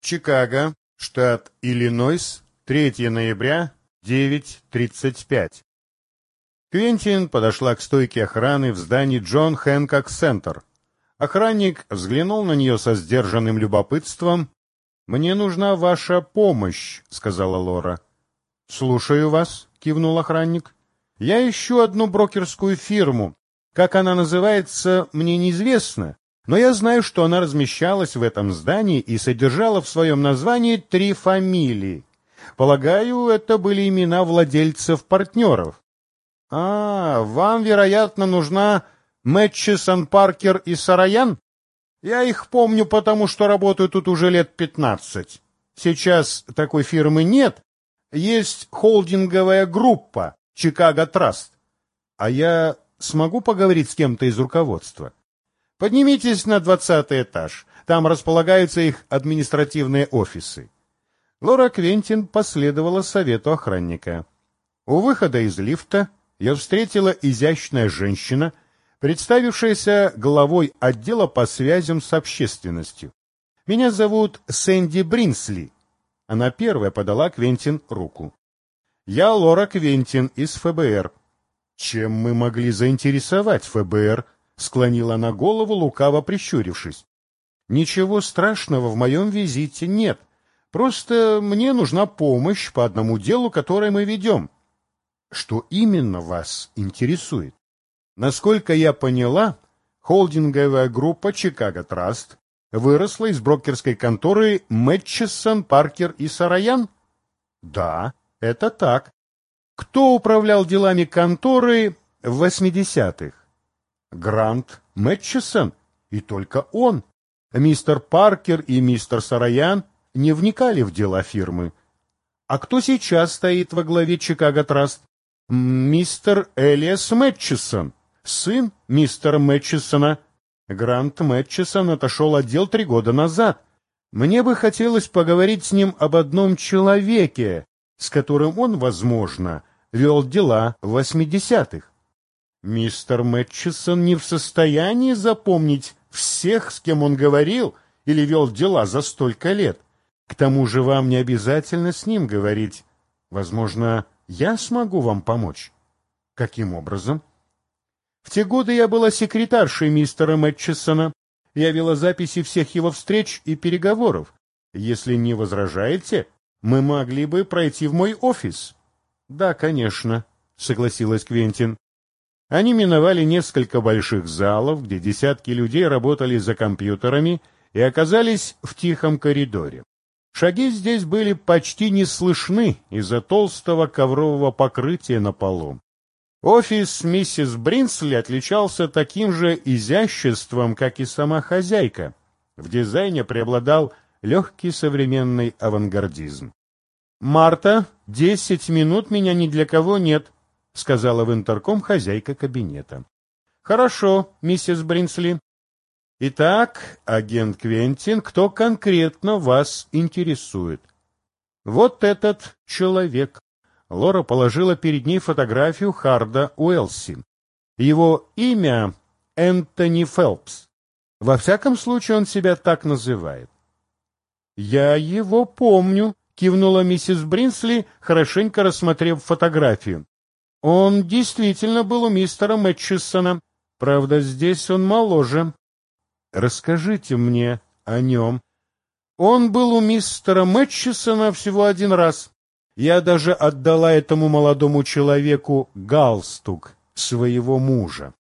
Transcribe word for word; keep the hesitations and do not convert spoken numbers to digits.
Чикаго, штат Иллинойс, третьего ноября, девять тридцать пять. Квентин подошла к стойке охраны в здании Джон Хэнкок Центр. Охранник взглянул на нее со сдержанным любопытством. «Мне нужна ваша помощь», — сказала Лора. «Слушаю вас», — кивнул охранник. «Я ищу одну брокерскую фирму. Как она называется, мне неизвестно, но я знаю, что она размещалась в этом здании и содержала в своем названии три фамилии. Полагаю, это были имена владельцев-партнеров». «А, вам, вероятно, нужна Мэтчисон, Паркер и Сараян? Я их помню, потому что работаю тут уже лет пятнадцать. Сейчас такой фирмы нет. Есть холдинговая группа «Чикаго Траст». А я смогу поговорить с кем-то из руководства? Поднимитесь на двадцатый этаж. Там располагаются их административные офисы. Лора Квентин последовала совету охранника. У выхода из лифта ее встретила изящная женщина, представившаяся главой отдела по связям с общественностью. «Меня зовут Сэнди Бринсли». Она первая подала Квентин руку. «Я Лора Квентин из ФБР». «Чем мы могли заинтересовать ФБР?» — склонила она голову, лукаво прищурившись. «Ничего страшного в моем визите нет. Просто мне нужна помощь по одному делу, которое мы ведем». «Что именно вас интересует?» «Насколько я поняла, холдинговая группа «Чикаго Траст» выросла из брокерской конторы Мэтчисон, Паркер и Сараян?» «Да, это так». «Кто управлял делами конторы в восьмидесятых?» «Грант Мэтчисон, и только он. Мистер Паркер и мистер Сараян не вникали в дела фирмы». «А кто сейчас стоит во главе «Чикаго Траст»?» «Мистер Элиас Мэтчисон, сын мистера Мэтчисона. Грант Мэтчисон отошел от дел три года назад. Мне бы хотелось поговорить с ним об одном человеке, с которым он, возможно, вел дела в восьмидесятых. Мистер Мэтчисон не в состоянии запомнить всех, с кем он говорил или вел дела за столько лет. К тому же вам не обязательно с ним говорить. Возможно, я смогу вам помочь». «Каким образом?» «В те годы я была секретаршей мистера Мэтчисона. Я вела записи всех его встреч и переговоров. Если не возражаете, мы могли бы пройти в мой офис». «Да, конечно», — согласилась Квентин. Они миновали несколько больших залов, где десятки людей работали за компьютерами, и оказались в тихом коридоре. Шаги здесь были почти не слышны из-за толстого коврового покрытия на полу. Офис миссис Бринсли отличался таким же изяществом, как и сама хозяйка. В дизайне преобладал легкий современный авангардизм. «Марта, десять минут меня ни для кого нет», — сказала в интерком хозяйка кабинета. «Хорошо, миссис Бринсли. Итак, агент Квентин, кто конкретно вас интересует?» «Вот этот человек». Лора положила перед ней фотографию Харда Уэлси. Его имя Энтони Фелпс. Во всяком случае, он себя так называет. «Я его помню», — кивнула миссис Бринсли, хорошенько рассмотрев фотографию. «Он действительно был у мистера Мэтчисона. Правда, здесь он моложе. Расскажите мне о нем». «Он был у мистера Мэтчисона всего один раз. Я даже отдала этому молодому человеку галстук своего мужа».